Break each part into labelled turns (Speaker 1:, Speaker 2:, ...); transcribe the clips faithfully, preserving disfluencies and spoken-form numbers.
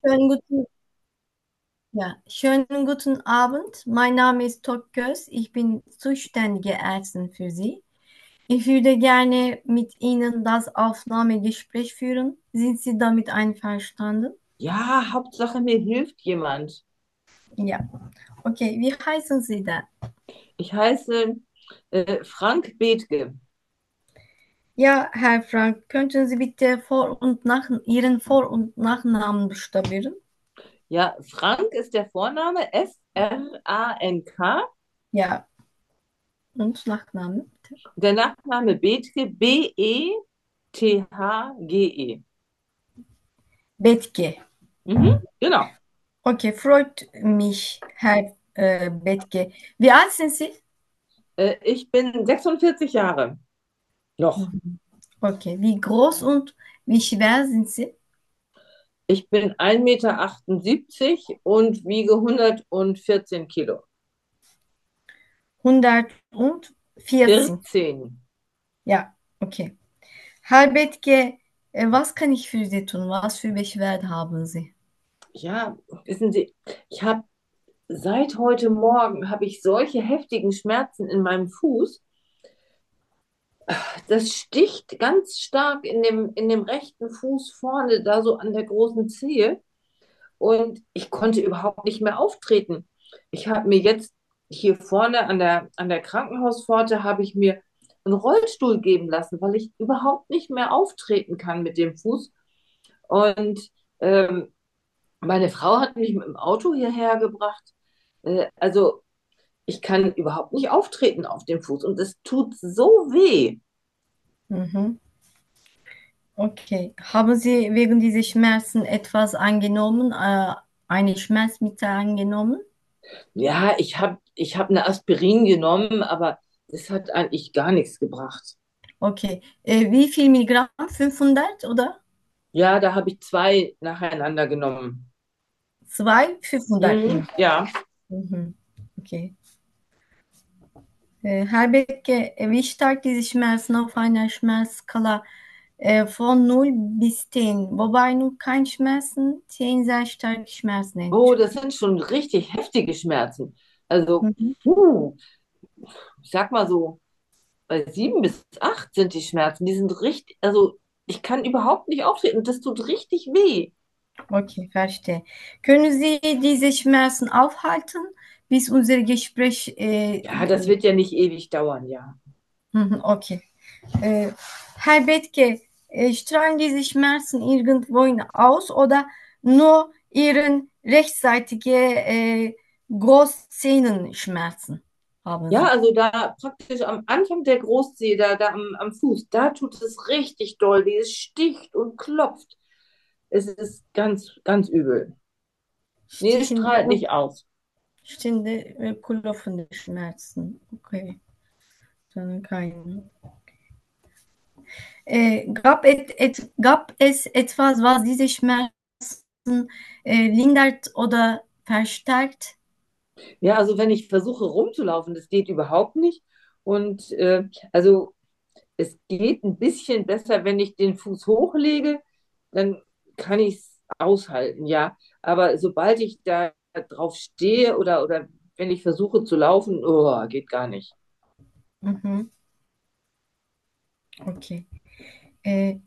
Speaker 1: Schönen guten, ja, schönen guten Abend. Mein Name ist Tokgöz. Ich bin zuständige Ärztin für Sie. Ich würde gerne mit Ihnen das Aufnahmegespräch führen. Sind Sie damit einverstanden?
Speaker 2: Ja, Hauptsache mir hilft jemand.
Speaker 1: Ja. Okay, wie heißen Sie denn?
Speaker 2: Ich heiße äh, Frank Bethke.
Speaker 1: Ja, Herr Frank, könnten Sie bitte Vor- und Nach Ihren Vor- und Nachnamen buchstabieren?
Speaker 2: Ja, Frank ist der Vorname, F R A N K.
Speaker 1: Ja, und Nachname bitte.
Speaker 2: Der Nachname Bethke, B E T H G E.
Speaker 1: Betke.
Speaker 2: Mhm, genau.
Speaker 1: Okay, freut mich, Herr äh, Betke. Wie alt sind Sie?
Speaker 2: Äh, ich bin sechsundvierzig Jahre noch.
Speaker 1: Mhm. Okay, wie groß und wie schwer sind Sie?
Speaker 2: Ich bin ein Meter achtundsiebzig und wiege hundertvierzehn Kilo.
Speaker 1: hundertvierzehn.
Speaker 2: vierzehn.
Speaker 1: Ja, okay. Herr Betke, äh, was kann ich für Sie tun? Was für Beschwerden haben Sie?
Speaker 2: Ja, wissen Sie, ich habe seit heute Morgen habe ich solche heftigen Schmerzen in meinem Fuß. Das sticht ganz stark in dem, in dem rechten Fuß vorne, da so an der großen Zehe. Und ich konnte überhaupt nicht mehr auftreten. Ich habe mir jetzt hier vorne an der, an der Krankenhauspforte habe ich mir einen Rollstuhl geben lassen, weil ich überhaupt nicht mehr auftreten kann mit dem Fuß. Und ähm, meine Frau hat mich mit dem Auto hierher gebracht. Äh, also ich kann überhaupt nicht auftreten auf dem Fuß und es tut so weh.
Speaker 1: Mhm. Okay. Haben Sie wegen dieser Schmerzen etwas angenommen, äh, eine Schmerzmittel angenommen?
Speaker 2: Ja, ich habe ich hab eine Aspirin genommen, aber das hat eigentlich gar nichts gebracht.
Speaker 1: Okay. Äh, wie viel Milligramm? fünfhundert oder?
Speaker 2: Ja, da habe ich zwei nacheinander genommen.
Speaker 1: Zwei? fünfhundert
Speaker 2: Mhm,
Speaker 1: Milligramm.
Speaker 2: ja,
Speaker 1: Mhm. Okay. Äh, Herr Becke, äh, wie stark diese Schmerzen auf einer Schmerzskala äh, von null bis zehn, wobei nur kein Schmerzen, zehn sehr starke Schmerzen
Speaker 2: oh,
Speaker 1: entwickelt.
Speaker 2: das sind schon richtig heftige Schmerzen. Also,
Speaker 1: Mhm.
Speaker 2: puh, ich sag mal so, bei sieben bis acht sind die Schmerzen. Die sind richtig, also ich kann überhaupt nicht auftreten und das tut richtig weh.
Speaker 1: Okay, verstehe. Können Sie diese Schmerzen aufhalten, bis unser Gespräch äh,
Speaker 2: Ja, das wird ja nicht ewig dauern, ja.
Speaker 1: mhm, okay. Äh, Herr Bethke, äh, strahlen diese Schmerzen irgendwohin aus oder nur Ihren rechtsseitige äh, Großzehenschmerzen haben
Speaker 2: Ja,
Speaker 1: Sie?
Speaker 2: also da praktisch am Anfang der Großzehe, da, da am, am Fuß, da tut es richtig doll, wie es sticht und klopft. Es ist ganz, ganz übel. Nee, es
Speaker 1: Stichende
Speaker 2: strahlt
Speaker 1: und
Speaker 2: nicht aus.
Speaker 1: stillende äh, klopfende Schmerzen. Okay, dann keine. Äh, gab, et, et, gab es etwas, was diese Schmerzen äh, lindert oder verstärkt?
Speaker 2: Ja, also wenn ich versuche rumzulaufen, das geht überhaupt nicht. Und äh, also es geht ein bisschen besser, wenn ich den Fuß hochlege, dann kann ich es aushalten, ja. Aber sobald ich da drauf stehe oder, oder wenn ich versuche zu laufen, oh, geht gar nicht.
Speaker 1: Mhm, okay. Äh,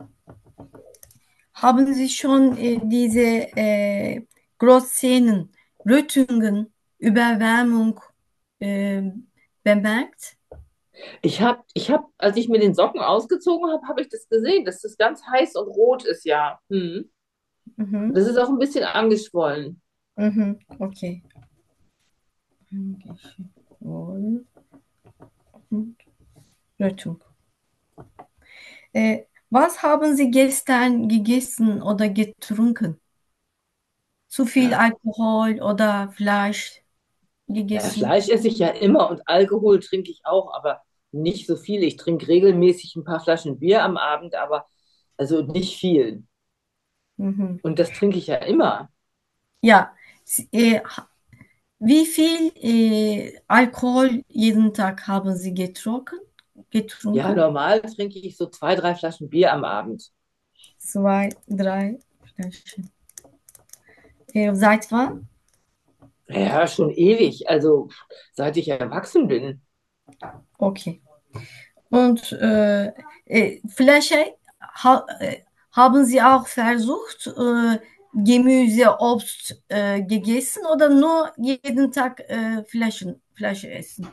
Speaker 1: haben Sie schon äh, diese äh, Großzähnen, Rötungen, Überwärmung äh, bemerkt?
Speaker 2: Ich habe, ich hab, als ich mir den Socken ausgezogen habe, habe ich das gesehen, dass das ganz heiß und rot ist, ja. Hm.
Speaker 1: Mhm,
Speaker 2: Das ist auch ein bisschen angeschwollen.
Speaker 1: mhm, okay. Angeschwollen und Rötung. Äh, was haben Sie gestern gegessen oder getrunken? Zu viel
Speaker 2: Ja.
Speaker 1: Alkohol oder Fleisch
Speaker 2: Ja,
Speaker 1: gegessen?
Speaker 2: Fleisch esse ich ja immer und Alkohol trinke ich auch, aber nicht so viel. Ich trinke regelmäßig ein paar Flaschen Bier am Abend, aber also nicht viel.
Speaker 1: Mhm.
Speaker 2: Und das trinke ich ja immer.
Speaker 1: Ja, s- äh, wie viel äh, Alkohol jeden Tag haben Sie getrunken?
Speaker 2: Ja,
Speaker 1: Getrunken?
Speaker 2: normal trinke ich so zwei, drei Flaschen Bier am Abend.
Speaker 1: Zwei, drei Flaschen. Äh, seit wann?
Speaker 2: Ja, schon ewig. Also seit ich erwachsen bin.
Speaker 1: Okay. Und äh, äh, Flasche, ha, äh, haben Sie auch versucht, äh, Gemüse, Obst äh, gegessen oder nur jeden Tag äh, Flaschen, Flasche essen?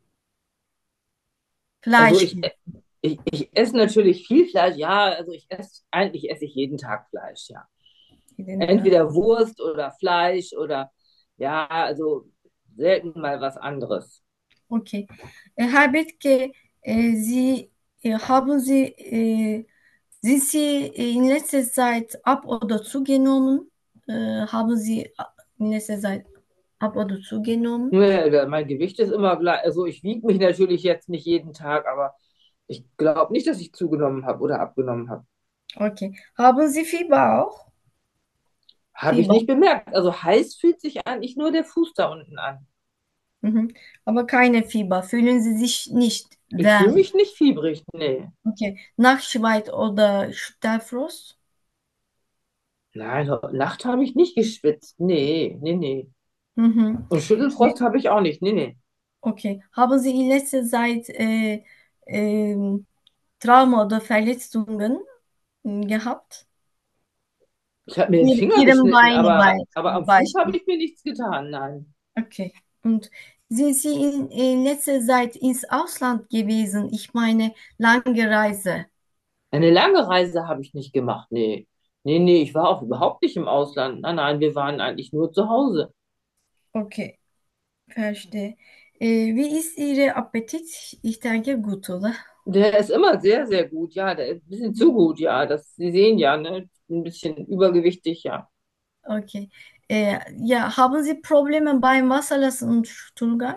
Speaker 2: Also
Speaker 1: Fleisch
Speaker 2: ich, ich, ich esse natürlich viel Fleisch. Ja, also ich esse, eigentlich esse ich jeden Tag Fleisch, ja.
Speaker 1: jeden Tag.
Speaker 2: Entweder Wurst oder Fleisch oder ja, also selten mal was anderes.
Speaker 1: Okay. Äh, Herr Bethke, äh, Sie äh, haben Sie, äh, sind Sie in letzter Zeit ab oder zugenommen? Äh, haben Sie in letzter Zeit ab oder zugenommen?
Speaker 2: Ja, mein Gewicht ist immer gleich. Also ich wiege mich natürlich jetzt nicht jeden Tag, aber ich glaube nicht, dass ich zugenommen habe oder abgenommen habe.
Speaker 1: Okay. Haben Sie Fieber auch?
Speaker 2: Habe ich
Speaker 1: Fieber.
Speaker 2: nicht bemerkt. Also heiß fühlt sich eigentlich nur der Fuß da unten an.
Speaker 1: Mhm. Aber keine Fieber. Fühlen Sie sich nicht
Speaker 2: Ich fühle
Speaker 1: wärmer?
Speaker 2: mich nicht fiebrig, nee.
Speaker 1: Okay. Nachtschweiß oder Stallfrost?
Speaker 2: Nein, Nacht habe ich nicht geschwitzt. Nee, nee, nee.
Speaker 1: Mhm.
Speaker 2: Und Schüttelfrost habe ich auch nicht. Nee, nee.
Speaker 1: Okay. Haben Sie in letzter Zeit äh, ähm, Trauma oder Verletzungen hm, gehabt?
Speaker 2: Ich habe mir den
Speaker 1: Ihre,
Speaker 2: Finger
Speaker 1: Ihrem
Speaker 2: geschnitten,
Speaker 1: Beine
Speaker 2: aber,
Speaker 1: bei,
Speaker 2: aber
Speaker 1: zum
Speaker 2: am Fuß habe
Speaker 1: Beispiel.
Speaker 2: ich mir nichts getan. Nein.
Speaker 1: Okay. Und sind Sie in, in letzter Zeit ins Ausland gewesen? Ich meine, lange Reise.
Speaker 2: Eine lange Reise habe ich nicht gemacht. Nee. Nee, nee, ich war auch überhaupt nicht im Ausland. Nein, nein, wir waren eigentlich nur zu Hause.
Speaker 1: Okay, verstehe. Äh, wie ist Ihr Appetit? Ich denke gut, oder?
Speaker 2: Der ist immer sehr, sehr gut. Ja, der ist ein bisschen zu gut. Ja, das, Sie sehen ja, ne? Ein bisschen übergewichtig, ja.
Speaker 1: Okay. Äh, ja, haben Sie Probleme beim Wasserlassen und Stuhlgang?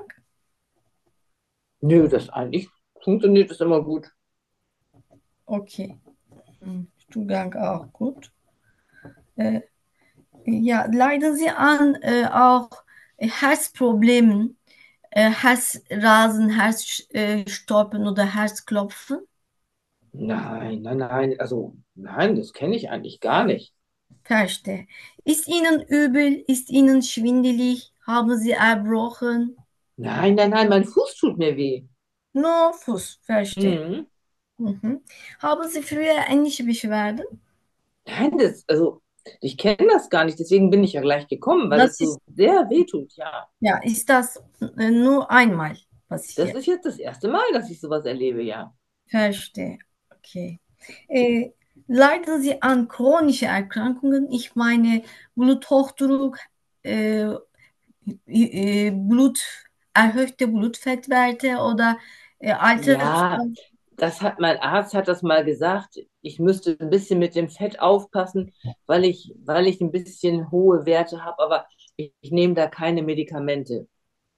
Speaker 2: Nö, das eigentlich funktioniert das immer gut.
Speaker 1: Okay. Hm, Stuhlgang auch gut. Äh, ja, leiden Sie an äh, auch Herzproblemen, äh, Herzrasen, Herzstoppen oder Herzklopfen?
Speaker 2: Nein, nein, nein. Also, nein, das kenne ich eigentlich gar nicht.
Speaker 1: Verstehe. Ist Ihnen übel? Ist Ihnen schwindelig? Haben Sie Erbrochen?
Speaker 2: Nein, nein, nein, mein Fuß tut mir weh.
Speaker 1: Nur Fuß. Verstehe.
Speaker 2: Mhm.
Speaker 1: Mhm. Haben Sie früher ähnliche Beschwerden?
Speaker 2: Nein, das, also, ich kenne das gar nicht. Deswegen bin ich ja gleich gekommen, weil
Speaker 1: Das
Speaker 2: das
Speaker 1: ist,
Speaker 2: so sehr weh tut. Ja,
Speaker 1: ja, ist das äh, nur einmal
Speaker 2: das
Speaker 1: passiert?
Speaker 2: ist jetzt das erste Mal, dass ich sowas erlebe, ja.
Speaker 1: Verstehe. Okay. Äh, leiden Sie an chronischen Erkrankungen? Ich meine Bluthochdruck, äh, äh, Blut, erhöhte Blutfettwerte oder äh,
Speaker 2: Ja,
Speaker 1: Altersvorsorge?
Speaker 2: das hat mein Arzt hat das mal gesagt. Ich müsste ein bisschen mit dem Fett aufpassen, weil ich, weil ich ein bisschen hohe Werte habe, aber ich, ich nehme da keine Medikamente.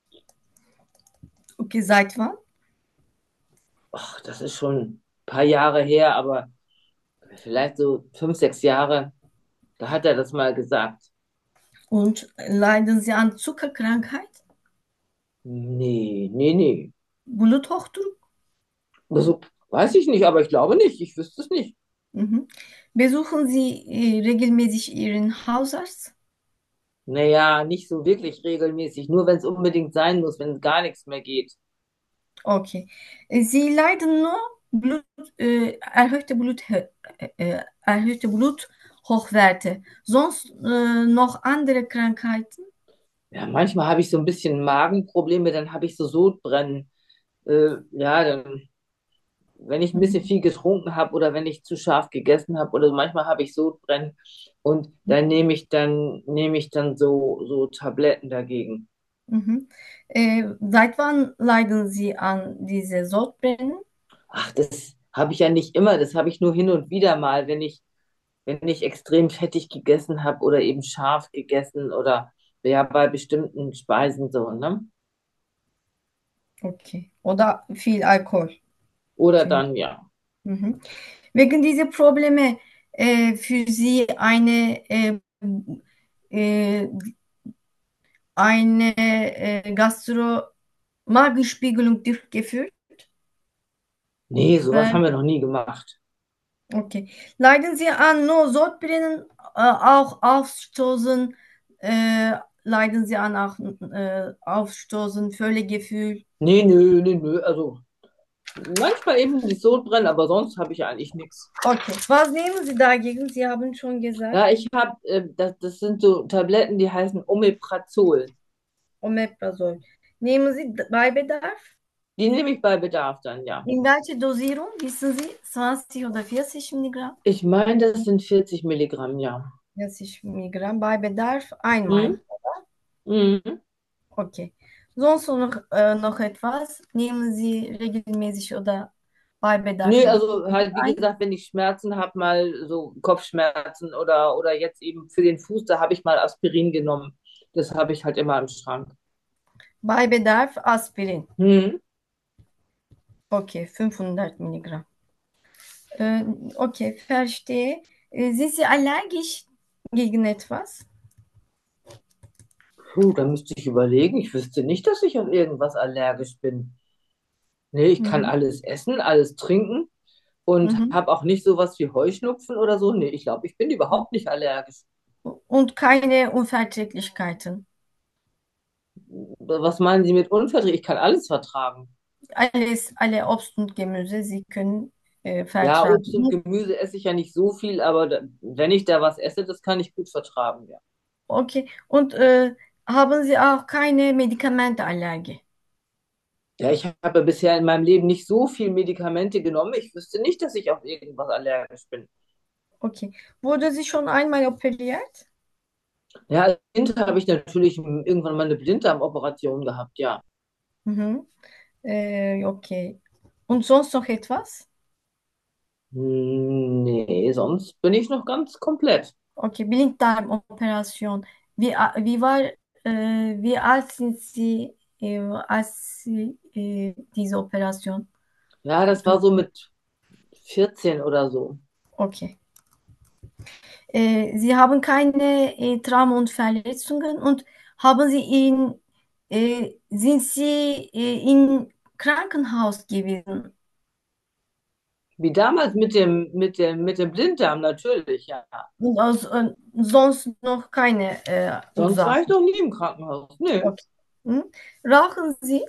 Speaker 1: Okay, seit wann?
Speaker 2: Och, das ist schon ein paar Jahre her, aber vielleicht so fünf, sechs Jahre, da hat er das mal gesagt.
Speaker 1: Und leiden Sie an Zuckerkrankheit,
Speaker 2: Nee, nee, nee.
Speaker 1: Bluthochdruck?
Speaker 2: Also, weiß ich nicht, aber ich glaube nicht. Ich wüsste es nicht.
Speaker 1: Mhm. Besuchen Sie äh, regelmäßig Ihren Hausarzt?
Speaker 2: Naja, nicht so wirklich regelmäßig, nur wenn es unbedingt sein muss, wenn gar nichts mehr geht.
Speaker 1: Okay. Äh, Sie leiden nur Blut, äh, erhöhte Blut, äh, äh, erhöhte Bluthochwerte. Sonst äh, noch andere Krankheiten?
Speaker 2: Ja, manchmal habe ich so ein bisschen Magenprobleme, dann habe ich so Sodbrennen. Äh, ja, dann, wenn ich ein bisschen
Speaker 1: Mhm.
Speaker 2: viel getrunken habe oder wenn ich zu scharf gegessen habe oder so, manchmal habe ich Sodbrennen und dann nehme ich dann, nehme ich dann so, so Tabletten dagegen.
Speaker 1: Mhm. Äh, seit wann leiden Sie an diese Sodbrennen?
Speaker 2: Ach, das habe ich ja nicht immer, das habe ich nur hin und wieder mal, wenn ich, wenn ich extrem fettig gegessen habe oder eben scharf gegessen oder ja, bei bestimmten Speisen so, ne?
Speaker 1: Okay. Oder viel Alkohol.
Speaker 2: Oder dann, ja.
Speaker 1: Mhm. Wegen dieser Probleme äh, für Sie eine, äh, äh, eine äh, Gastro-Magenspiegelung durchgeführt.
Speaker 2: Nee, sowas
Speaker 1: Äh,
Speaker 2: haben wir noch nie gemacht.
Speaker 1: okay. Leiden Sie an nur Sodbrennen, äh, auch Aufstoßen Äh, leiden Sie an auch, äh, Aufstoßen, Völlegefühl?
Speaker 2: Nee, nö, nee, nö. Also manchmal eben die Sodbrennen, aber sonst habe ich eigentlich nichts.
Speaker 1: Okay. Was nehmen Sie dagegen? Sie haben schon gesagt,
Speaker 2: Ja, ich habe, äh, das, das sind so Tabletten, die heißen Omeprazol.
Speaker 1: Omeprazol. Nehmen Sie bei Bedarf?
Speaker 2: Die nehme ich bei Bedarf dann, ja.
Speaker 1: In welcher Dosierung? Wissen Sie? zwanzig oder vierzig Milligramm?
Speaker 2: Ich meine, das sind vierzig Milligramm, ja.
Speaker 1: vierzig Milligramm bei Bedarf einmal.
Speaker 2: Hm? Mhm.
Speaker 1: Okay. Sonst noch, äh, noch etwas? Nehmen Sie regelmäßig oder bei Bedarf
Speaker 2: Nee,
Speaker 1: Medikamente
Speaker 2: also halt, wie
Speaker 1: ein?
Speaker 2: gesagt, wenn ich Schmerzen habe, mal so Kopfschmerzen oder, oder jetzt eben für den Fuß, da habe ich mal Aspirin genommen. Das habe ich halt immer im Schrank.
Speaker 1: Bei Bedarf Aspirin.
Speaker 2: Hm.
Speaker 1: Okay, fünfhundert Milligramm. Äh, okay, verstehe. Äh, sind Sie allergisch gegen etwas?
Speaker 2: Puh, da müsste ich überlegen. Ich wüsste nicht, dass ich auf irgendwas allergisch bin. Nee, ich kann
Speaker 1: Mhm.
Speaker 2: alles essen, alles trinken und
Speaker 1: Mhm.
Speaker 2: habe auch nicht sowas wie Heuschnupfen oder so. Nee, ich glaube, ich bin überhaupt nicht allergisch.
Speaker 1: Und keine Unverträglichkeiten.
Speaker 2: Was meinen Sie mit unverträglich? Ich kann alles vertragen.
Speaker 1: Alles, alle Obst und Gemüse, Sie können äh,
Speaker 2: Ja, Obst und
Speaker 1: vertragen.
Speaker 2: Gemüse esse ich ja nicht so viel, aber da, wenn ich da was esse, das kann ich gut vertragen, ja.
Speaker 1: Okay. Und äh, haben Sie auch keine Medikamenteallergie?
Speaker 2: Ja, ich habe bisher in meinem Leben nicht so viel Medikamente genommen. Ich wüsste nicht, dass ich auf irgendwas allergisch bin.
Speaker 1: Okay. Wurde sie schon einmal operiert?
Speaker 2: Ja, als Kind habe ich natürlich irgendwann mal eine Blinddarmoperation gehabt, ja.
Speaker 1: Mhm. Äh, okay. Und sonst noch etwas?
Speaker 2: Hm, nee, sonst bin ich noch ganz komplett.
Speaker 1: Okay, Blinddarmoperation. Wie, a- wie war, äh, wie alt sind Sie, äh, als Sie äh, diese Operation?
Speaker 2: Ja, das war so mit vierzehn oder so.
Speaker 1: Okay. Äh, Sie haben keine äh, Trauma und Verletzungen und haben Sie in, äh, sind Sie äh, in Krankenhaus gewesen?
Speaker 2: Wie damals mit dem, mit dem, mit dem Blinddarm, natürlich, ja.
Speaker 1: Und aus, äh, sonst noch keine äh,
Speaker 2: Sonst war ich
Speaker 1: Ursache.
Speaker 2: doch nie im Krankenhaus. Nö.
Speaker 1: Okay. Hm? Rauchen Sie?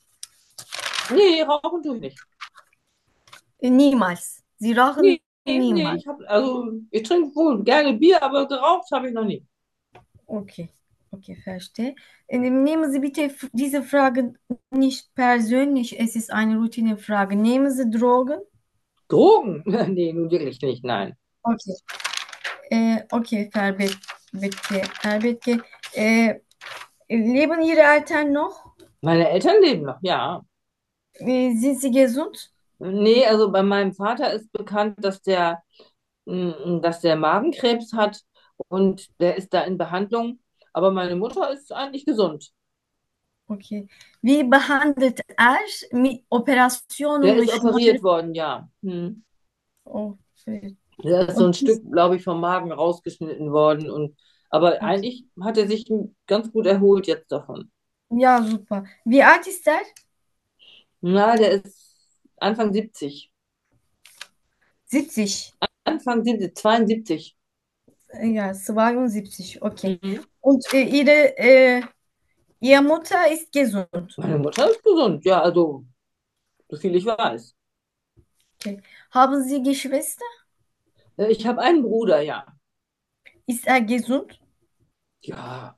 Speaker 2: Nee, rauchen tue ich nicht.
Speaker 1: Äh, niemals. Sie rauchen
Speaker 2: Nee, nee,
Speaker 1: niemals.
Speaker 2: ich habe, also ich trinke wohl gerne Bier, aber geraucht habe ich noch nie.
Speaker 1: Okay. Okay, verstehe. Äh, Nehmen Sie bitte f- diese Frage nicht persönlich. Es ist eine Routinefrage. Nehmen Sie Drogen?
Speaker 2: Drogen? Nee, nun wirklich nicht, nein.
Speaker 1: Okay. Äh, okay, Ferbet, bitte. Ferbetke. Äh, leben Ihre Eltern noch?
Speaker 2: Meine Eltern leben noch, ja.
Speaker 1: Äh, sind sie gesund?
Speaker 2: Nee, also bei meinem Vater ist bekannt, dass der, mm, dass der Magenkrebs hat und der ist da in Behandlung. Aber meine Mutter ist eigentlich gesund.
Speaker 1: Okay. Wie behandelt er mit
Speaker 2: Der
Speaker 1: Operationen
Speaker 2: ist
Speaker 1: durch Schmerzen?
Speaker 2: operiert worden, ja. Hm.
Speaker 1: Oh, äh,
Speaker 2: Der ist so
Speaker 1: und
Speaker 2: ein Stück, glaube ich, vom Magen rausgeschnitten worden. Und, aber
Speaker 1: okay.
Speaker 2: eigentlich hat er sich ganz gut erholt jetzt davon.
Speaker 1: Ja, super. Wie alt ist er?
Speaker 2: Na, der ist Anfang siebzig.
Speaker 1: siebzig.
Speaker 2: Anfang siebzig, zweiundsiebzig.
Speaker 1: Äh, Ja, zweiundsiebzig. Okay.
Speaker 2: Mhm.
Speaker 1: Und äh, ihre, äh, ihre Mutter ist gesund.
Speaker 2: Meine Mutter ist gesund, ja, also so viel ich weiß.
Speaker 1: Okay. Haben Sie Geschwister?
Speaker 2: Äh, Ich habe einen Bruder, ja.
Speaker 1: Ist er gesund?
Speaker 2: Ja,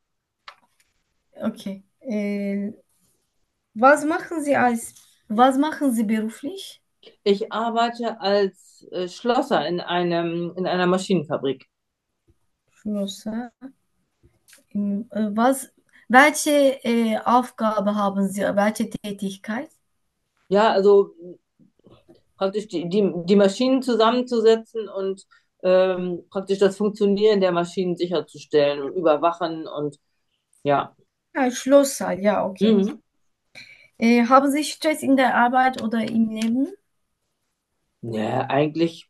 Speaker 1: Okay. Äh, was machen Sie als, was machen Sie beruflich?
Speaker 2: ich arbeite als äh, Schlosser in einem, in einer Maschinenfabrik.
Speaker 1: Schlosser. Ähm, äh, Was, welche äh, Aufgabe haben Sie, welche Tätigkeit?
Speaker 2: Ja, also praktisch die, die, die Maschinen zusammenzusetzen und ähm, praktisch das Funktionieren der Maschinen sicherzustellen und überwachen und ja.
Speaker 1: Ja, Schlosser, ja, okay.
Speaker 2: Mhm.
Speaker 1: Äh, haben Sie Stress in der Arbeit oder im Leben?
Speaker 2: Ja, eigentlich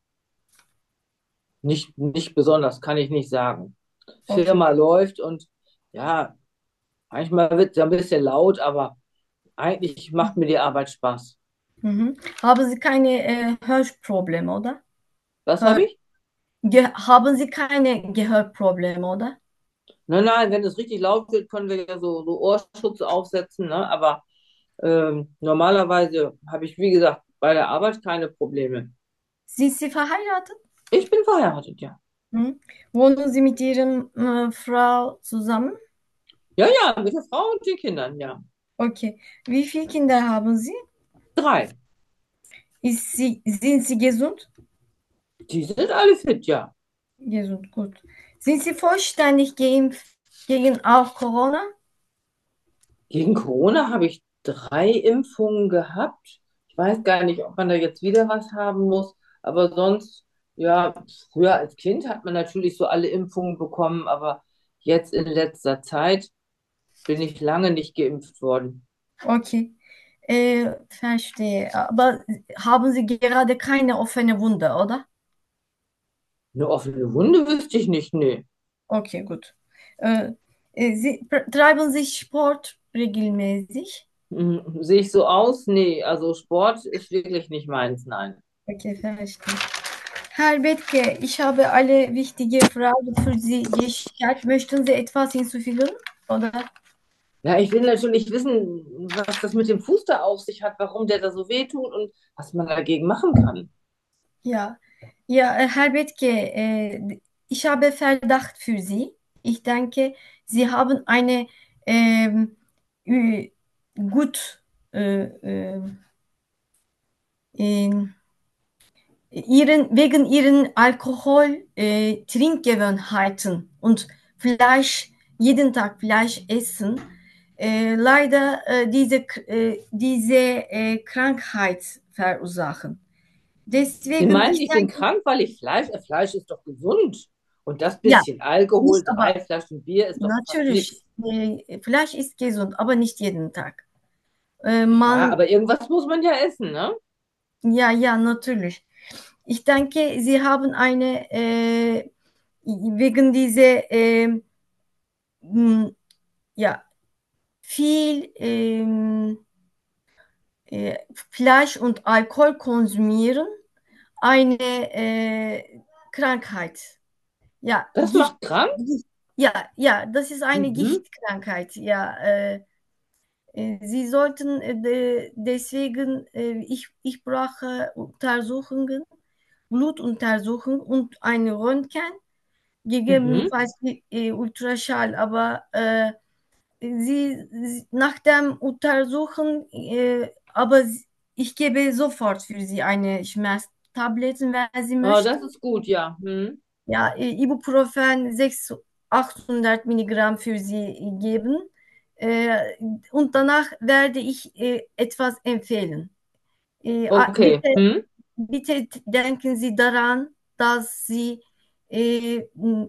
Speaker 2: nicht, nicht besonders, kann ich nicht sagen.
Speaker 1: Okay.
Speaker 2: Firma läuft und ja, manchmal wird es ja ein bisschen laut, aber eigentlich macht mir die Arbeit Spaß.
Speaker 1: Mhm. Haben Sie keine äh, Hörprobleme, oder?
Speaker 2: Was
Speaker 1: Hör
Speaker 2: habe ich?
Speaker 1: Ge haben Sie keine Gehörprobleme, oder?
Speaker 2: Nein, nein, wenn es richtig laut wird, können wir ja so, so Ohrschutz aufsetzen, ne? Aber ähm, normalerweise habe ich, wie gesagt, bei der Arbeit keine Probleme.
Speaker 1: Sind Sie verheiratet?
Speaker 2: Ich bin verheiratet, ja.
Speaker 1: Hm? Wohnen Sie mit Ihrem äh, Frau zusammen?
Speaker 2: Ja, ja, mit der Frau und den Kindern, ja.
Speaker 1: Okay. Wie viele Kinder haben Sie?
Speaker 2: Drei.
Speaker 1: Ist Sie sind Sie gesund?
Speaker 2: Die sind alle fit, ja.
Speaker 1: Gesund, gut. Sind Sie vollständig geimpft gegen auch Corona?
Speaker 2: Gegen Corona habe ich drei Impfungen gehabt. Ich weiß gar nicht, ob man da jetzt wieder was haben muss, aber sonst, ja, früher als Kind hat man natürlich so alle Impfungen bekommen, aber jetzt in letzter Zeit bin ich lange nicht geimpft worden.
Speaker 1: Okay. Äh, verstehe. Aber haben Sie gerade keine offene Wunde, oder?
Speaker 2: Eine offene Wunde wüsste ich nicht, nee.
Speaker 1: Okay, gut. Äh, äh, Sie treiben Sie Sport regelmäßig?
Speaker 2: Hm, sehe ich so aus? Nee, also Sport ist wirklich nicht meins, nein.
Speaker 1: Okay, verstehe. Herr Bethke, ich habe alle wichtigen Fragen für Sie gestellt. Möchten Sie etwas hinzufügen? Oder?
Speaker 2: Ja, ich will natürlich wissen, was das mit dem Fuß da auf sich hat, warum der da so weh tut und was man dagegen machen kann.
Speaker 1: Ja, ja, äh, Herr Bethke, äh, ich habe Verdacht für Sie. Ich denke, Sie haben eine ähm, ü- gut äh, äh, in, ihren, wegen Ihren Alkohol äh, Trinkgewohnheiten und Fleisch, jeden Tag Fleisch essen, äh, leider äh, diese, äh, diese äh, Krankheit verursachen.
Speaker 2: Sie
Speaker 1: Deswegen,
Speaker 2: meinen,
Speaker 1: ich
Speaker 2: ich bin
Speaker 1: denke,
Speaker 2: krank, weil ich Fleisch, äh, Fleisch ist doch gesund. Und das
Speaker 1: ja,
Speaker 2: bisschen Alkohol,
Speaker 1: nicht aber
Speaker 2: drei Flaschen Bier ist doch fast
Speaker 1: natürlich,
Speaker 2: nichts.
Speaker 1: äh, Fleisch ist gesund, aber nicht jeden Tag. Äh,
Speaker 2: Ja,
Speaker 1: man,
Speaker 2: aber irgendwas muss man ja essen, ne?
Speaker 1: ja, ja, natürlich. Ich denke, Sie haben eine, äh, wegen dieser, äh, mh, ja, viel ähm, äh, Fleisch und Alkohol konsumieren, eine äh, Krankheit. Ja,
Speaker 2: Das
Speaker 1: Gicht.
Speaker 2: macht krank?
Speaker 1: Gicht. Ja, ja, das ist eine
Speaker 2: Mhm.
Speaker 1: Gichtkrankheit. Ja, äh, äh, Sie sollten äh, de, deswegen, äh, ich, ich brauche Untersuchungen, Blutuntersuchung und ein Röntgen,
Speaker 2: Mhm.
Speaker 1: gegebenenfalls äh, Ultraschall, aber äh, Sie, Sie nach dem Untersuchen, äh, aber ich gebe sofort für Sie eine Schmerztabletten, wenn Sie
Speaker 2: Oh, das
Speaker 1: möchten.
Speaker 2: ist gut, ja. Mhm.
Speaker 1: Ja, äh, Ibuprofen sechshundert, achthundert Milligramm für Sie geben. Äh, und danach werde ich äh, etwas empfehlen. Äh, a-
Speaker 2: Okay.
Speaker 1: bitte,
Speaker 2: Mhm.
Speaker 1: bitte denken Sie daran, dass Sie äh,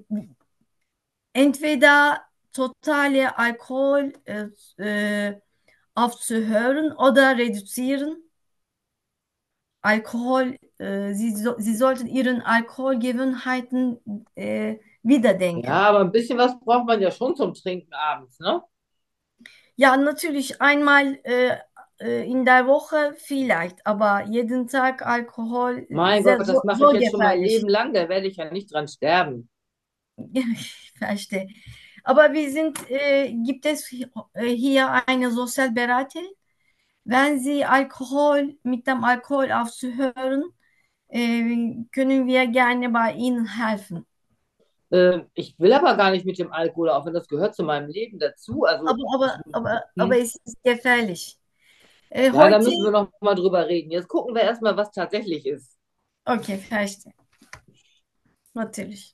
Speaker 1: entweder totale Alkohol äh, äh, aufzuhören oder reduzieren. Alkohol, äh, Sie, so, Sie sollten Ihren Alkoholgewohnheiten äh, wiederdenken.
Speaker 2: Ja, aber ein bisschen was braucht man ja schon zum Trinken abends, ne?
Speaker 1: Ja, natürlich einmal äh, äh, in der Woche vielleicht, aber jeden Tag Alkohol
Speaker 2: Mein
Speaker 1: sehr,
Speaker 2: Gott,
Speaker 1: so,
Speaker 2: das mache
Speaker 1: so
Speaker 2: ich jetzt schon mein
Speaker 1: gefährlich.
Speaker 2: Leben lang, da werde ich ja nicht dran sterben.
Speaker 1: Ich verstehe. Aber wir sind, äh, gibt es äh, hier eine Sozialberaterin? Wenn Sie Alkohol mit dem Alkohol aufzuhören, äh, können wir gerne bei Ihnen helfen.
Speaker 2: Äh, ich will aber gar nicht mit dem Alkohol aufhören, das gehört zu meinem Leben dazu. Also,
Speaker 1: Aber,
Speaker 2: ich,
Speaker 1: aber, aber, aber
Speaker 2: hm.
Speaker 1: es ist gefährlich. Äh,
Speaker 2: Ja, da
Speaker 1: heute,
Speaker 2: müssen wir noch mal drüber reden. Jetzt gucken wir erstmal, was tatsächlich ist.
Speaker 1: okay, verstehe. Natürlich.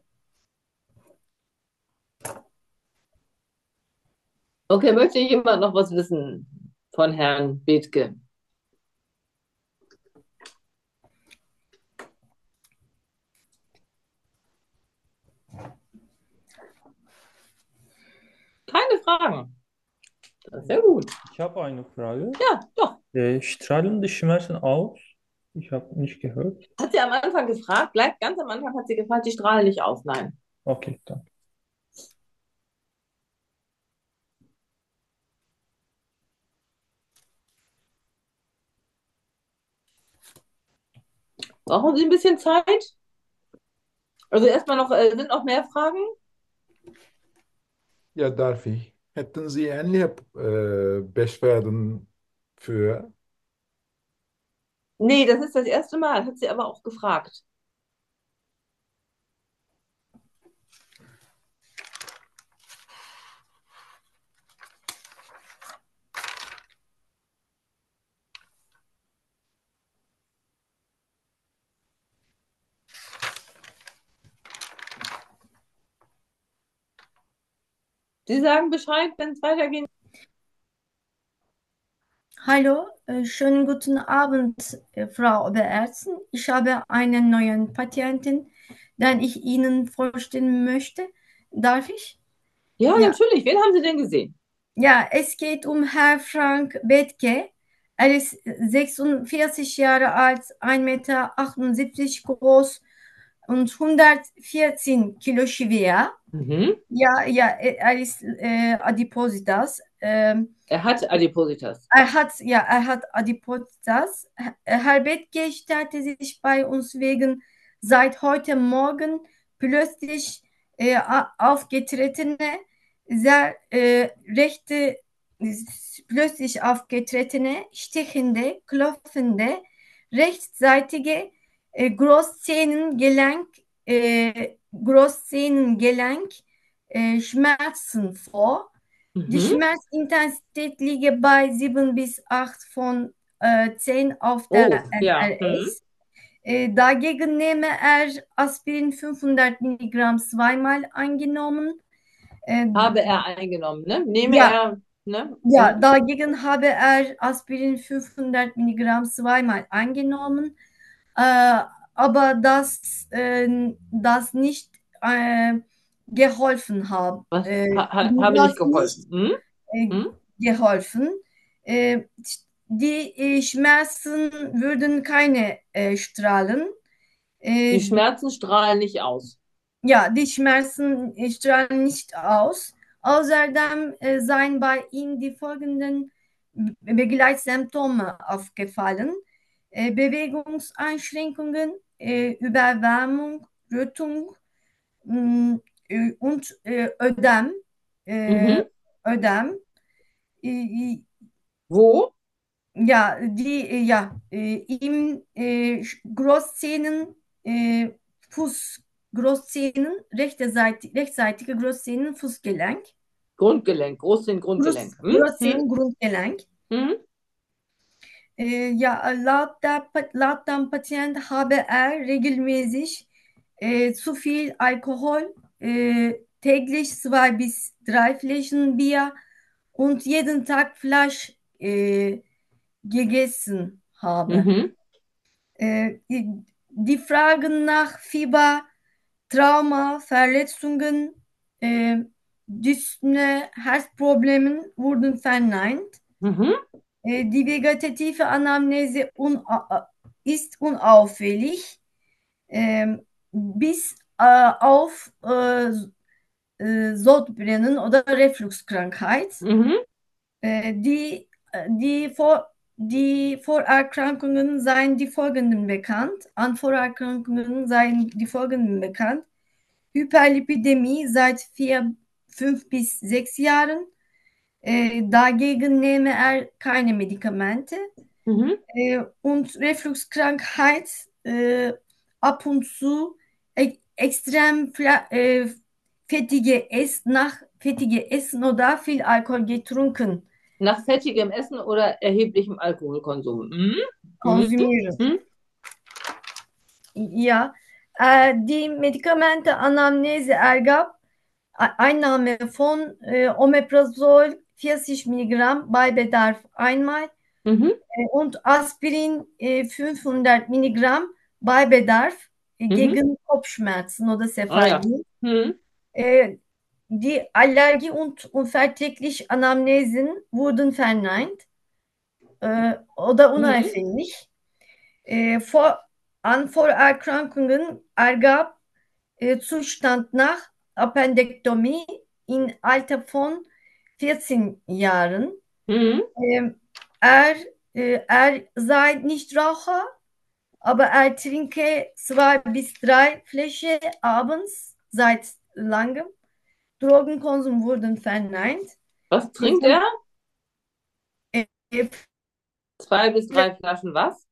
Speaker 2: Okay, möchte jemand noch was wissen von Herrn Bethke? Keine Fragen. Das ist sehr gut.
Speaker 3: Ich habe eine Frage.
Speaker 2: Ja, doch.
Speaker 3: Äh, strahlen die Schmerzen aus? Ich habe nicht gehört.
Speaker 2: Hat sie am Anfang gefragt, gleich ganz am Anfang hat sie gefragt, die strahlen nicht aus. Nein.
Speaker 3: Okay, danke.
Speaker 2: Brauchen Sie ein bisschen Zeit? Also erstmal noch, äh, sind noch mehr Fragen?
Speaker 4: Ja, darf ich. Hätten Sie ähnliche äh, Beschwerden für?
Speaker 2: Nee, das ist das erste Mal, hat sie aber auch gefragt. Sie sagen Bescheid, wenn es weitergeht.
Speaker 1: Hallo, äh, schönen guten Abend, äh, Frau Oberärztin. Ich habe einen neuen Patienten, den ich Ihnen vorstellen möchte. Darf ich?
Speaker 2: Ja,
Speaker 1: Ja,
Speaker 2: natürlich. Wen haben Sie denn gesehen?
Speaker 1: ja, es geht um Herr Frank Bethke. Er ist sechsundvierzig Jahre alt, ein Meter achtundsiebzig groß und hundertvierzehn Kilo schwer.
Speaker 2: Mhm.
Speaker 1: Ja, ja, er er ist äh, Adipositas. Ähm,
Speaker 2: Er hat Adipositas.
Speaker 1: Er hat, ja, er hat Adipositas. Herr Bettke stellte sich bei uns wegen seit heute Morgen plötzlich äh, aufgetretene, sehr äh, rechte, plötzlich aufgetretene, stechende, klopfende, rechtsseitige äh, Großzehengelenk, äh, Großzehengelenk äh, Schmerzen vor. Die
Speaker 2: Mhm.
Speaker 1: Schmerzintensität liegt bei sieben bis acht von äh, zehn auf der
Speaker 2: Oh, ja. Mhm.
Speaker 1: N R S. Äh, dagegen nehme er Aspirin fünfhundert Milligramm zweimal eingenommen. Äh,
Speaker 2: Habe er eingenommen, ne? Nehme
Speaker 1: ja,
Speaker 2: er, ne?
Speaker 1: ja,
Speaker 2: Mhm.
Speaker 1: dagegen habe er Aspirin fünfhundert Milligramm zweimal eingenommen, äh, aber das, äh, das nicht äh, geholfen hat.
Speaker 2: Was
Speaker 1: Äh,
Speaker 2: ha, ha,
Speaker 1: ihm
Speaker 2: habe nicht
Speaker 1: hat nicht
Speaker 2: geholfen. Mhm.
Speaker 1: äh,
Speaker 2: Mhm.
Speaker 1: geholfen. Äh, die äh, Schmerzen würden keine äh, strahlen.
Speaker 2: Die
Speaker 1: Äh,
Speaker 2: Schmerzen strahlen nicht aus.
Speaker 1: ja, die Schmerzen äh, strahlen nicht aus. Außerdem äh, seien bei ihm die folgenden Begleitsymptome aufgefallen. Äh, Bewegungseinschränkungen, äh, Überwärmung, Rötung mh, äh, und äh, Ödem. Äh,
Speaker 2: Mhm.
Speaker 1: Ödem. Äh,
Speaker 2: Wo?
Speaker 1: Ja, die, äh, ja, äh, im äh, Großzähnen, äh, Fuß, Großzähnen, rechte Seite, rechtsseitige Großzähnen, Fußgelenk,
Speaker 2: Grundgelenk, Großzehen, Grundgelenk.
Speaker 1: Groß,
Speaker 2: Mhm. Mhm.
Speaker 1: Großzähnen, Grundgelenk.
Speaker 2: Mhm.
Speaker 1: Äh, ja, laut, der, Pa- laut dem Patient habe er regelmäßig äh, zu viel Alkohol, äh, täglich zwei bis drei Flaschen Bier und jeden Tag Fleisch äh, gegessen habe.
Speaker 2: Mhm.
Speaker 1: Äh, die, die Fragen nach Fieber, Trauma, Verletzungen, äh, Dyspnoe, Herzproblemen wurden verneint.
Speaker 2: Mhm.
Speaker 1: Äh, die vegetative Anamnese un ist unauffällig, äh, bis äh, auf äh, äh, Sodbrennen oder Refluxkrankheit.
Speaker 2: Mhm.
Speaker 1: Äh, die, äh, die, Vor die Vorerkrankungen seien die folgenden bekannt. An Vorerkrankungen seien die folgenden bekannt. Hyperlipidemie seit vier, fünf bis sechs Jahren. Äh, dagegen nehme er keine Medikamente.
Speaker 2: Mhm.
Speaker 1: Äh, und Refluxkrankheit äh, ab und zu e extrem äh, fettige Essen, nach fettige Essen oder viel Alkohol getrunken
Speaker 2: Nach fettigem Essen oder erheblichem Alkoholkonsum. Mhm. Mhm.
Speaker 1: konsumieren.
Speaker 2: Mhm.
Speaker 1: Ja, äh, die Medikamentenanamnese ergab E- Einnahme von äh, Omeprazol vierzig Milligramm bei Bedarf einmal
Speaker 2: Mhm.
Speaker 1: äh, und Aspirin äh, fünfhundert Milligramm bei Bedarf äh,
Speaker 2: Mhm.
Speaker 1: gegen Kopfschmerzen oder
Speaker 2: Ah ja.
Speaker 1: Cephalgie.
Speaker 2: Mhm.
Speaker 1: Äh, die Allergie- und unverträgliche Anamnesen wurden verneint äh, oder
Speaker 2: Mhm.
Speaker 1: unauffällig. Äh, vor, an Vorerkrankungen ergab äh, Zustand nach Appendektomie im Alter von vierzehn Jahren.
Speaker 2: Mhm.
Speaker 1: Ähm, er, äh, er sei nicht Raucher, aber er trinke zwei bis drei Fläschchen abends seit langem. Drogenkonsum wurden verneint.
Speaker 2: Was
Speaker 1: Es
Speaker 2: trinkt er?
Speaker 1: sind
Speaker 2: Zwei bis drei Flaschen was?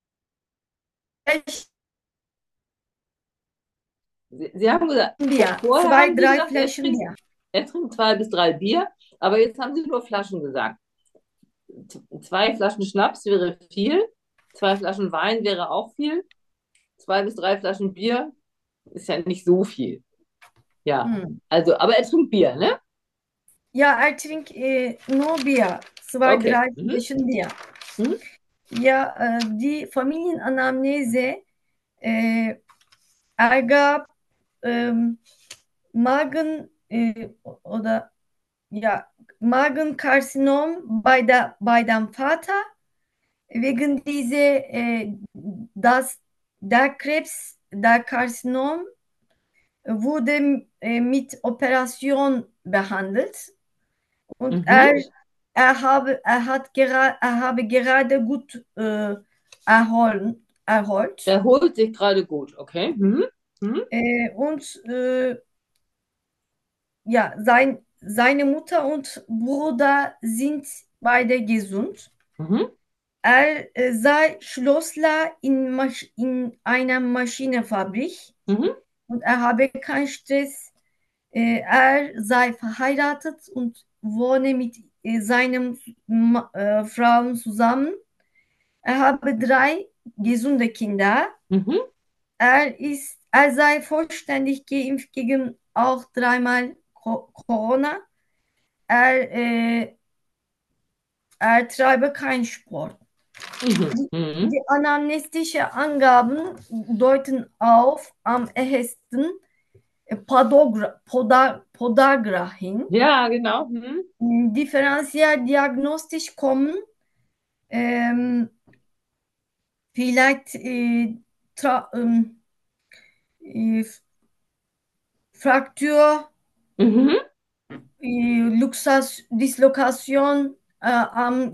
Speaker 2: Sie, Sie haben gesagt, vor,
Speaker 1: Bier,
Speaker 2: vorher
Speaker 1: zwei,
Speaker 2: haben Sie
Speaker 1: drei
Speaker 2: gesagt, er
Speaker 1: Flaschen
Speaker 2: trinkt,
Speaker 1: Bier.
Speaker 2: er trinkt zwei bis drei Bier, aber jetzt haben Sie nur Flaschen gesagt. Z- Zwei Flaschen Schnaps wäre viel, zwei Flaschen Wein wäre auch viel, zwei bis drei Flaschen Bier ist ja nicht so viel. Ja,
Speaker 1: Hm.
Speaker 2: also, aber er trinkt Bier, ne?
Speaker 1: Ja, er trinkt äh, nur Bier, zwei,
Speaker 2: Okay.
Speaker 1: drei
Speaker 2: Mhm.
Speaker 1: Flaschen Bier.
Speaker 2: Mhm.
Speaker 1: Ja, äh, die Familienanamnese äh, ergab ähm, Magen äh, oder ja Magenkarzinom bei der bei dem Vater wegen dieser äh, das der Krebs der Karzinom wurde äh, mit Operation behandelt und
Speaker 2: Mhm.
Speaker 1: er er habe er hat gerade er habe gerade gut äh, erholen, erholt
Speaker 2: Er holt sich gerade gut, okay? Mhm. Mhm.
Speaker 1: äh, und äh, ja sein seine Mutter und Bruder sind beide gesund.
Speaker 2: Mhm.
Speaker 1: Er äh, sei Schlossler in, Masch in einer Maschinenfabrik
Speaker 2: Mhm.
Speaker 1: und er habe keinen Stress. Äh, er sei verheiratet und wohne mit äh, seinem Ma äh, Frau zusammen. Er habe drei gesunde Kinder.
Speaker 2: Mhm.
Speaker 1: Er ist, er sei vollständig geimpft gegen auch dreimal Co Corona. Er, äh, er treibe keinen Sport.
Speaker 2: Mhm.
Speaker 1: Die,
Speaker 2: Mhm.
Speaker 1: die anamnestischen Angaben deuten auf am ehesten Podagra, Poda, Podagra hin.
Speaker 2: Ja, genau. Mhm.
Speaker 1: Differenziell diagnostisch kommen ähm, vielleicht äh, tra, ähm, äh, Fraktur,
Speaker 2: Mhm.
Speaker 1: äh, Luxas, Dislokation äh, am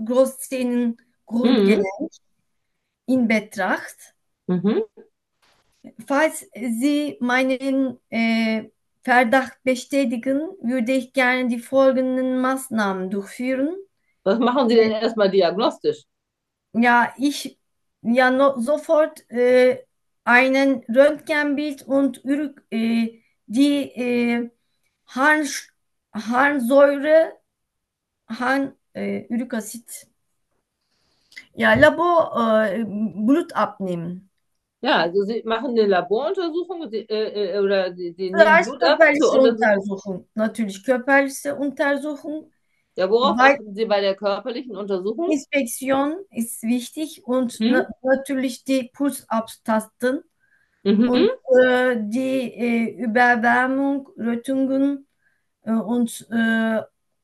Speaker 2: Mhm.
Speaker 1: Großzehengrundgelenk in Betracht.
Speaker 2: Mhm.
Speaker 1: Falls Sie meinen äh, Verdacht bestätigen, würde ich gerne die folgenden Maßnahmen durchführen.
Speaker 2: Was machen Sie denn erstmal diagnostisch?
Speaker 1: Ja, ich ja no, sofort äh, einen Röntgenbild und Ür- äh, die äh, Harn, Harnsäure, Harn, äh, Uricasit, ja, Labor, äh, Blut abnehmen.
Speaker 2: Ja, also Sie machen eine Laboruntersuchung Sie, äh, äh, oder Sie, Sie nehmen
Speaker 1: Zuerst
Speaker 2: Blut ab zur
Speaker 1: körperliche
Speaker 2: Untersuchung.
Speaker 1: Untersuchung, natürlich körperliche Untersuchung,
Speaker 2: Ja, worauf
Speaker 1: weil
Speaker 2: achten Sie bei der körperlichen Untersuchung?
Speaker 1: Inspektion ist wichtig und
Speaker 2: Hm?
Speaker 1: na natürlich die Puls abtasten und
Speaker 2: Mhm.
Speaker 1: äh, die äh, Überwärmung, Rötungen äh, und äh,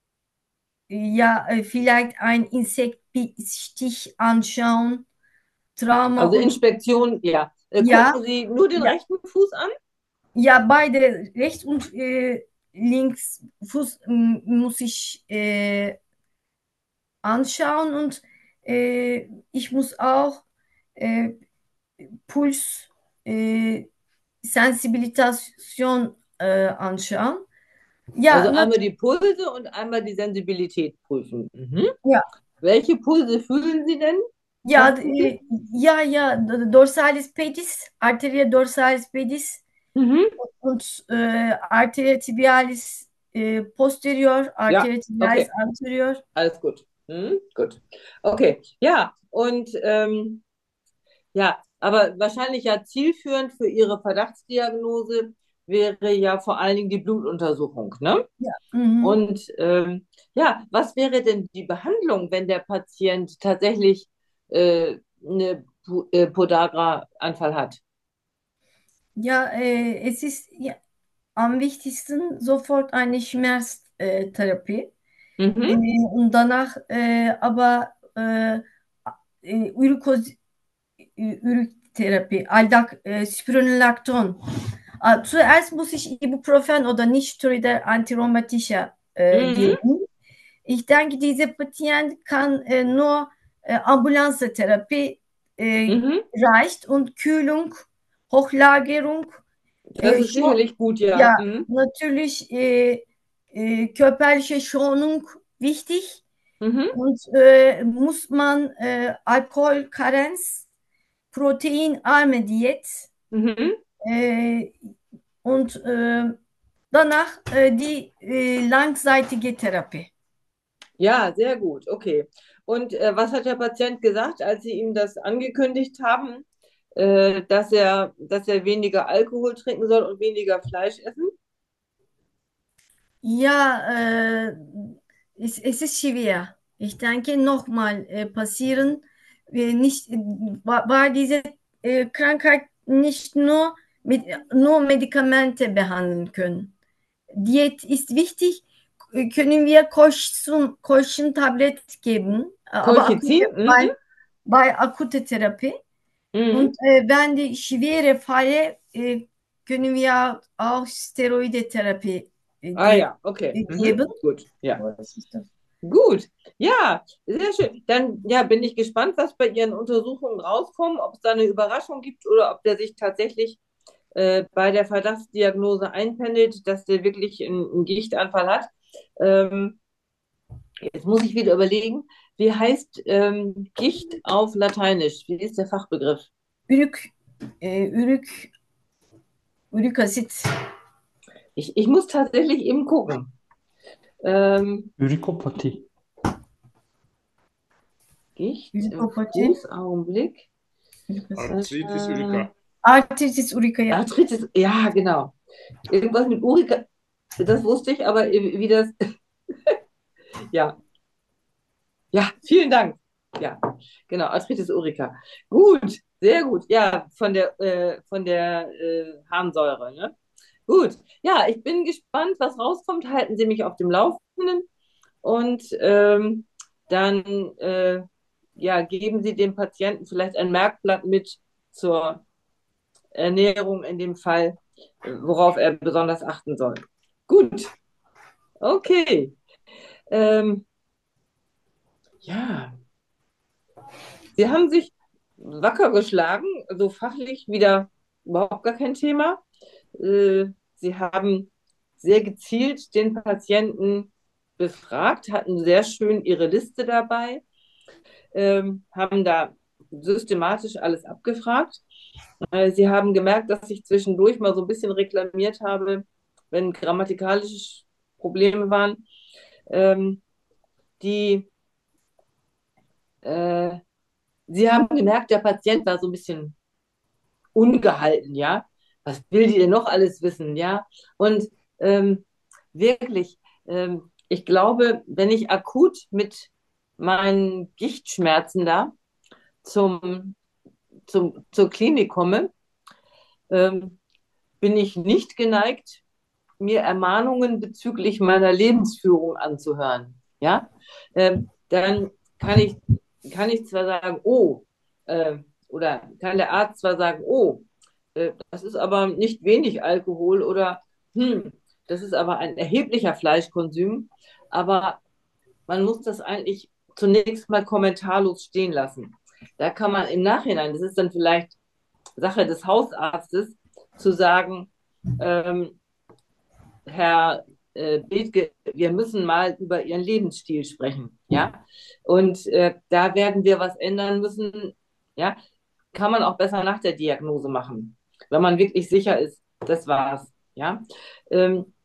Speaker 1: ja, äh, vielleicht ein Insektstich anschauen, Trauma
Speaker 2: Also
Speaker 1: und
Speaker 2: Inspektion, ja. Äh,
Speaker 1: ja,
Speaker 2: gucken Sie nur den
Speaker 1: ja,
Speaker 2: rechten Fuß an?
Speaker 1: ja, beide rechts und äh, links Fuß m, muss ich äh, anschauen und äh, ich muss auch äh, Puls, äh, Sensibilisation äh, anschauen. Ja,
Speaker 2: Also
Speaker 1: nat
Speaker 2: einmal die Pulse und einmal die Sensibilität prüfen. Mhm.
Speaker 1: ja,
Speaker 2: Welche Pulse fühlen Sie denn?
Speaker 1: ja,
Speaker 2: Was tun Sie?
Speaker 1: äh, ja, ja, Dorsalis pedis, Arteria dorsalis pedis
Speaker 2: Mhm.
Speaker 1: und äh, Arteria tibialis äh, posterior,
Speaker 2: Ja,
Speaker 1: Arteria tibialis
Speaker 2: okay,
Speaker 1: anterior.
Speaker 2: alles gut. Mhm. Gut. Okay, ja, und ähm, ja, aber wahrscheinlich ja zielführend für Ihre Verdachtsdiagnose wäre ja vor allen Dingen die Blutuntersuchung, ne?
Speaker 1: Ja. Mhm.
Speaker 2: Und ähm, ja, was wäre denn die Behandlung, wenn der Patient tatsächlich äh, eine Pu- äh, Podagra-Anfall hat?
Speaker 1: Ja, äh, es ist ja, am wichtigsten sofort eine Schmerztherapie. Äh, Therapie. Äh,
Speaker 2: Mhm.
Speaker 1: und danach äh, aber äh, äh, Urikoz, Ürktherapie, Aldak, äh, Spironolakton. Äh, zuerst muss ich Ibuprofen oder nichtsteroidal antirheumatischer äh,
Speaker 2: Mhm.
Speaker 1: geben. Ich denke, diese Patient kann äh, nur äh, ambulante Therapie äh,
Speaker 2: Mhm.
Speaker 1: reicht und Kühlung, Hochlagerung,
Speaker 2: Das
Speaker 1: äh,
Speaker 2: ist
Speaker 1: Cho-
Speaker 2: sicherlich gut, ja.
Speaker 1: ja,
Speaker 2: Mhm.
Speaker 1: natürlich äh, äh, körperliche Schonung wichtig
Speaker 2: Mhm.
Speaker 1: und äh, muss man äh, Alkoholkarenz, proteinarme Diät
Speaker 2: Mhm.
Speaker 1: äh, und äh, danach äh, die äh, langseitige Therapie.
Speaker 2: Ja, sehr gut. Okay. Und äh, was hat der Patient gesagt, als Sie ihm das angekündigt haben, äh, dass er, dass er weniger Alkohol trinken soll und weniger Fleisch essen?
Speaker 1: Ja, äh, es, es ist schwer. Ich denke, nochmal äh, passieren, äh, nicht, war, war diese äh, Krankheit nicht nur mit nur Medikamente behandeln können. Diät ist wichtig. K- Können wir Koşsun, Koşun-Tablet geben, äh, aber akute,
Speaker 2: Colchicin? Mhm.
Speaker 1: bei, bei akute Therapie.
Speaker 2: Mhm.
Speaker 1: Und äh, wenn die schwere Fälle, äh, können wir auch Steroide-Therapie äh,
Speaker 2: Ah
Speaker 1: ge
Speaker 2: ja, okay.
Speaker 1: äh,
Speaker 2: Mhm.
Speaker 1: geben.
Speaker 2: Gut. Ja.
Speaker 1: Was ist das?
Speaker 2: Gut. Ja, sehr schön. Dann ja, bin ich gespannt, was bei Ihren Untersuchungen rauskommt, ob es da eine Überraschung gibt oder ob der sich tatsächlich äh, bei der Verdachtsdiagnose einpendelt, dass der wirklich einen, einen Gichtanfall hat. Ähm, Jetzt muss ich wieder überlegen, wie heißt ähm, Gicht auf Lateinisch? Wie ist der Fachbegriff?
Speaker 1: Ürük, e, ürük, ürik asit,
Speaker 2: Ich, ich muss tatsächlich eben gucken. Ähm,
Speaker 3: Ürikopati.
Speaker 2: Gicht im
Speaker 1: ürikopati,
Speaker 2: Fuß, Augenblick.
Speaker 1: ürik asit.
Speaker 4: Arthritis
Speaker 2: Äh,
Speaker 4: uricea.
Speaker 1: Arthritis uricea.
Speaker 2: Arthritis, ja, genau. Irgendwas mit Urika, das wusste ich, aber wie das, ja, ja, vielen Dank. Ja, genau, Arthritis Urika. Gut, sehr gut. Ja, von der, äh, von der äh, Harnsäure, ne? Gut. Ja, ich bin gespannt, was rauskommt. Halten Sie mich auf dem Laufenden und ähm, dann äh, ja, geben Sie dem Patienten vielleicht ein Merkblatt mit zur Ernährung in dem Fall, äh, worauf er besonders achten soll. Gut, okay. Ähm, ja, Sie haben sich wacker geschlagen, also fachlich wieder überhaupt gar kein Thema. Äh, Sie haben sehr gezielt den Patienten befragt, hatten sehr schön Ihre Liste dabei, ähm, haben da systematisch alles abgefragt. Äh, Sie haben gemerkt, dass ich zwischendurch mal so ein bisschen reklamiert habe, wenn grammatikalische Probleme waren. Ähm, die, äh, Sie haben gemerkt, der Patient war so ein bisschen ungehalten, ja. Was will die denn noch alles wissen, ja? Und ähm, wirklich, ähm, ich glaube, wenn ich akut mit meinen Gichtschmerzen da zum, zum, zur Klinik komme, ähm, bin ich nicht geneigt, mir Ermahnungen bezüglich meiner Lebensführung anzuhören. Ja, ähm, dann kann ich, kann ich zwar sagen, oh, äh, oder kann der Arzt zwar sagen, oh, äh, das ist aber nicht wenig Alkohol oder hm, das ist aber ein erheblicher Fleischkonsum, aber man muss das eigentlich zunächst mal kommentarlos stehen lassen. Da kann man im Nachhinein, das ist dann vielleicht Sache des Hausarztes, zu sagen, ähm, Herr äh, Bethke, wir müssen mal über Ihren Lebensstil sprechen, ja. Und äh, da werden wir was ändern müssen, ja. Kann man auch besser nach der Diagnose machen, wenn man wirklich sicher ist, das war's, ja. Ähm,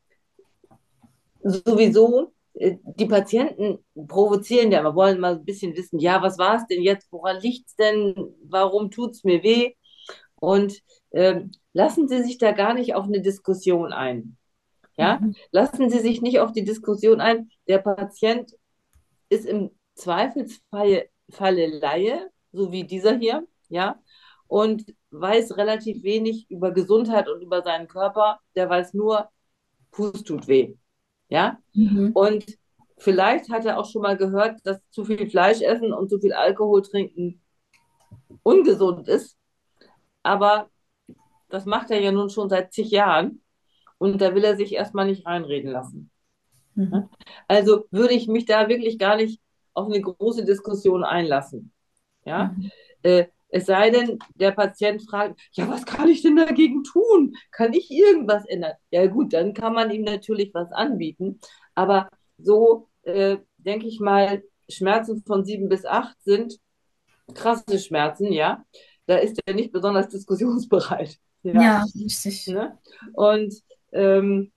Speaker 2: Sowieso, äh, die Patienten provozieren ja, wir wollen mal ein bisschen wissen, ja, was war es denn jetzt, woran liegt es denn, warum tut es mir weh? Und ähm, lassen Sie sich da gar nicht auf eine Diskussion ein. Ja,
Speaker 1: Mhm.
Speaker 2: lassen Sie sich nicht auf die Diskussion ein. Der Patient ist im Zweifelsfalle Falle Laie, so wie dieser hier, ja, und weiß relativ wenig über Gesundheit und über seinen Körper. Der weiß nur, Fuß tut weh, ja.
Speaker 1: Mhm.
Speaker 2: Und vielleicht hat er auch schon mal gehört, dass zu viel Fleisch essen und zu viel Alkohol trinken ungesund ist. Aber das macht er ja nun schon seit zig Jahren. Und da will er sich erstmal nicht reinreden lassen.
Speaker 1: Mhm.
Speaker 2: Also würde ich mich da wirklich gar nicht auf eine große Diskussion einlassen. Ja?
Speaker 1: Mhm.
Speaker 2: Äh, Es sei denn, der Patient fragt, ja, was kann ich denn dagegen tun? Kann ich irgendwas ändern? Ja gut, dann kann man ihm natürlich was anbieten. Aber so, äh, denke ich mal, Schmerzen von sieben bis acht sind krasse Schmerzen, ja. Da ist er nicht besonders diskussionsbereit. Ja,
Speaker 1: Ja, richtig.
Speaker 2: ne? Und ähm,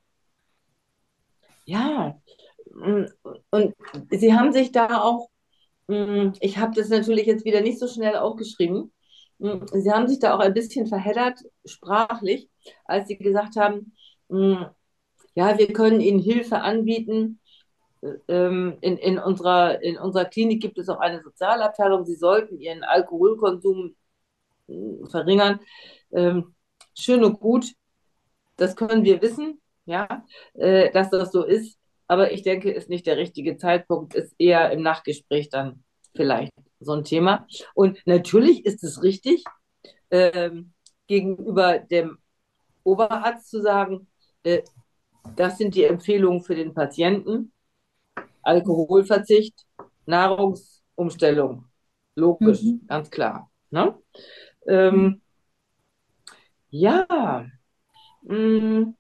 Speaker 2: ja, mm, und sie haben sich da auch, mm, ich habe das natürlich jetzt wieder nicht so schnell aufgeschrieben, mm, sie haben sich da auch ein bisschen verheddert, sprachlich, als sie gesagt haben, mm, ja, wir können Ihnen Hilfe anbieten. Ähm, in, in, unserer, in unserer Klinik gibt es auch eine Sozialabteilung. Sie sollten Ihren Alkoholkonsum mm, verringern. Ähm, schön und gut, das können wir wissen, ja, äh, dass das so ist. Aber ich denke, ist nicht der richtige Zeitpunkt, ist eher im Nachgespräch dann vielleicht so ein Thema. Und natürlich ist es richtig, ähm, gegenüber dem Oberarzt zu sagen, äh, das sind die Empfehlungen für den Patienten. Alkoholverzicht, Nahrungsumstellung. Logisch,
Speaker 1: Mhm.
Speaker 2: ganz klar. Ne? Ähm, ja, mh,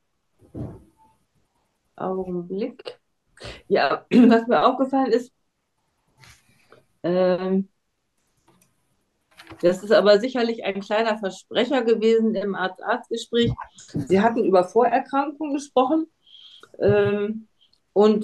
Speaker 2: Augenblick. Ja, was mir aufgefallen ist, ähm, das ist aber sicherlich ein kleiner Versprecher gewesen im Arzt-Arzt-Gespräch. Sie hatten über Vorerkrankungen gesprochen, ähm, und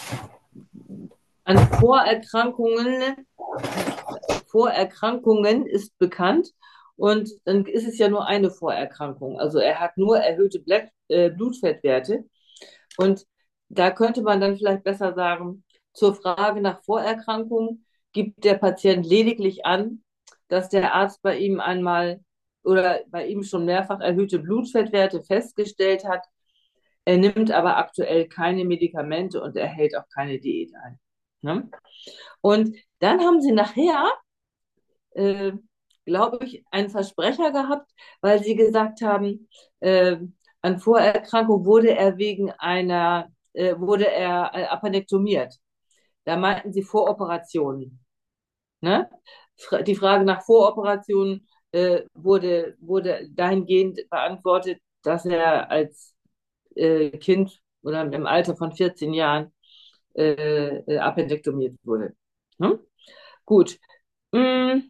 Speaker 2: an Vorerkrankungen, Vorerkrankungen ist bekannt, und dann ist es ja nur eine Vorerkrankung. Also er hat nur erhöhte Blut, äh, Blutfettwerte, und da könnte man dann vielleicht besser sagen, zur Frage nach Vorerkrankungen gibt der Patient lediglich an, dass der Arzt bei ihm einmal oder bei ihm schon mehrfach erhöhte Blutfettwerte festgestellt hat. Er nimmt aber aktuell keine Medikamente und er hält auch keine Diät ein. Ne? Und dann haben sie nachher, äh, glaube ich, einen Versprecher gehabt, weil sie gesagt haben, äh, an Vorerkrankung wurde er wegen einer, äh, wurde er äh, appendektomiert. Da meinten sie Voroperationen. Ne? Fra- Die Frage nach Voroperationen äh, wurde, wurde dahingehend beantwortet, dass er als äh, Kind oder im Alter von vierzehn Jahren äh, äh, appendektomiert wurde. Ne? Gut. Mm,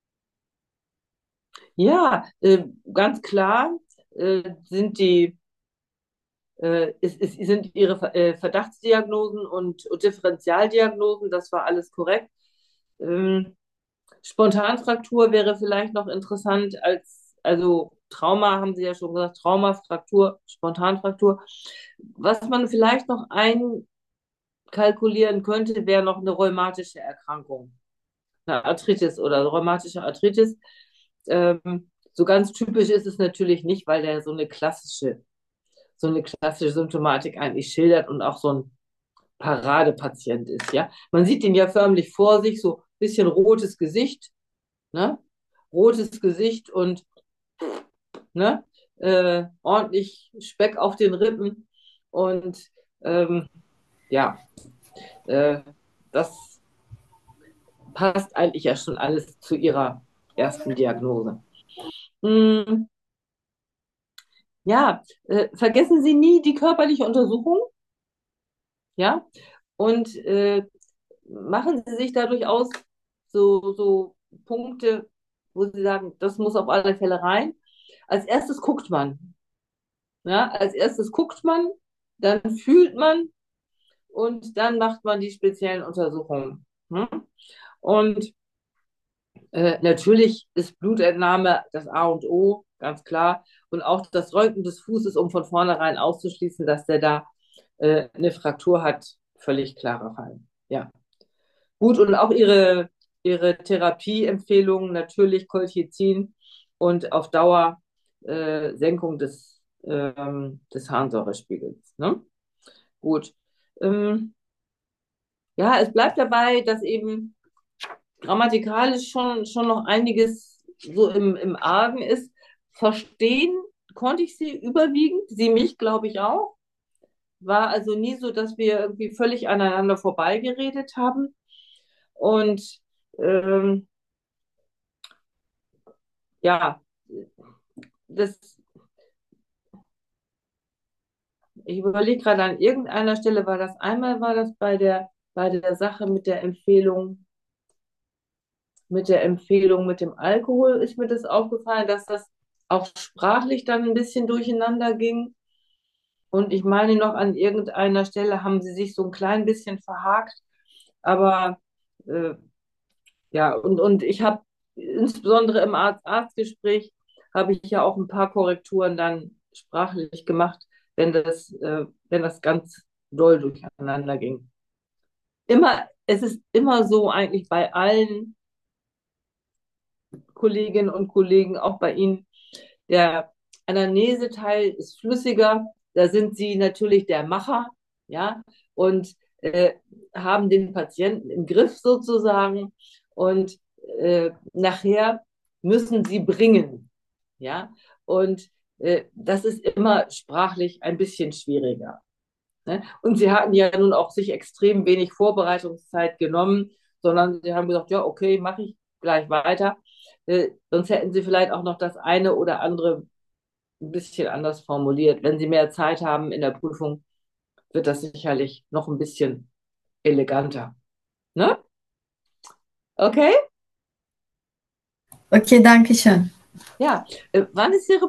Speaker 2: ja, äh, ganz klar äh, sind die, äh, es, es sind ihre Ver- äh, Verdachtsdiagnosen und, und Differentialdiagnosen, das war alles korrekt. Ähm, Spontanfraktur wäre vielleicht noch interessant als, also Trauma, haben Sie ja schon gesagt, Trauma, Fraktur, Spontanfraktur. Was man vielleicht noch einkalkulieren könnte, wäre noch eine rheumatische Erkrankung, eine Arthritis oder rheumatische Arthritis. Ähm, so ganz typisch ist es natürlich nicht, weil der so eine klassische, so eine klassische Symptomatik eigentlich schildert und auch so ein Paradepatient ist, ja. Man sieht ihn ja förmlich vor sich, so ein bisschen rotes Gesicht, ne? Rotes Gesicht und ne? Äh, ordentlich Speck auf den Rippen. Und ähm, ja, äh, das passt eigentlich ja schon alles zu ihrer ersten Diagnose. Hm, ja, äh, vergessen Sie nie die körperliche Untersuchung, ja, und äh, machen Sie sich da durchaus so, so Punkte, wo Sie sagen, das muss auf alle Fälle rein. Als erstes guckt man, ja, als erstes guckt man, dann fühlt man und dann macht man die speziellen Untersuchungen. Hm? Und äh, natürlich ist Blutentnahme das A und O, ganz klar. Und auch das Röntgen des Fußes, um von vornherein auszuschließen, dass der da äh, eine Fraktur hat, völlig klarer Fall. Ja. Gut, und auch Ihre, Ihre Therapieempfehlungen, natürlich Colchicin und auf Dauer äh, Senkung des, ähm, des Harnsäurespiegels. Ne? Gut. Ähm, ja, es bleibt dabei, dass eben grammatikalisch schon, schon noch einiges so im, im Argen ist. Verstehen konnte ich sie überwiegend, sie mich, glaube ich, auch. War also nie so, dass wir irgendwie völlig aneinander vorbeigeredet haben. Und ähm, ja, das, ich überlege gerade an irgendeiner Stelle war das, einmal war das bei der, bei der Sache mit der Empfehlung, mit der Empfehlung mit dem Alkohol ist mir das aufgefallen, dass das auch sprachlich dann ein bisschen durcheinander ging. Und ich meine noch, an irgendeiner Stelle haben sie sich so ein klein bisschen verhakt. Aber äh, ja, und, und ich habe insbesondere im Arzt-Arzt-Gespräch habe ich ja auch ein paar Korrekturen dann sprachlich gemacht, wenn das, äh, wenn das ganz doll durcheinander ging. Immer, es ist immer so eigentlich bei allen Kolleginnen und Kollegen, auch bei Ihnen, der Anamneseteil ist flüssiger, da sind Sie natürlich der Macher, ja, und äh, haben den Patienten im Griff sozusagen und äh, nachher müssen Sie bringen, ja, und äh, das ist immer sprachlich ein bisschen schwieriger. Ne? Und Sie hatten ja nun auch sich extrem wenig Vorbereitungszeit genommen, sondern Sie haben gesagt, ja, okay, mache ich gleich weiter. Äh, sonst hätten Sie vielleicht auch noch das eine oder andere ein bisschen anders formuliert. Wenn Sie mehr Zeit haben in der Prüfung, wird das sicherlich noch ein bisschen eleganter. Ne? Okay?
Speaker 1: Okay, danke schön.
Speaker 2: Ja. Äh, wann ist Ihre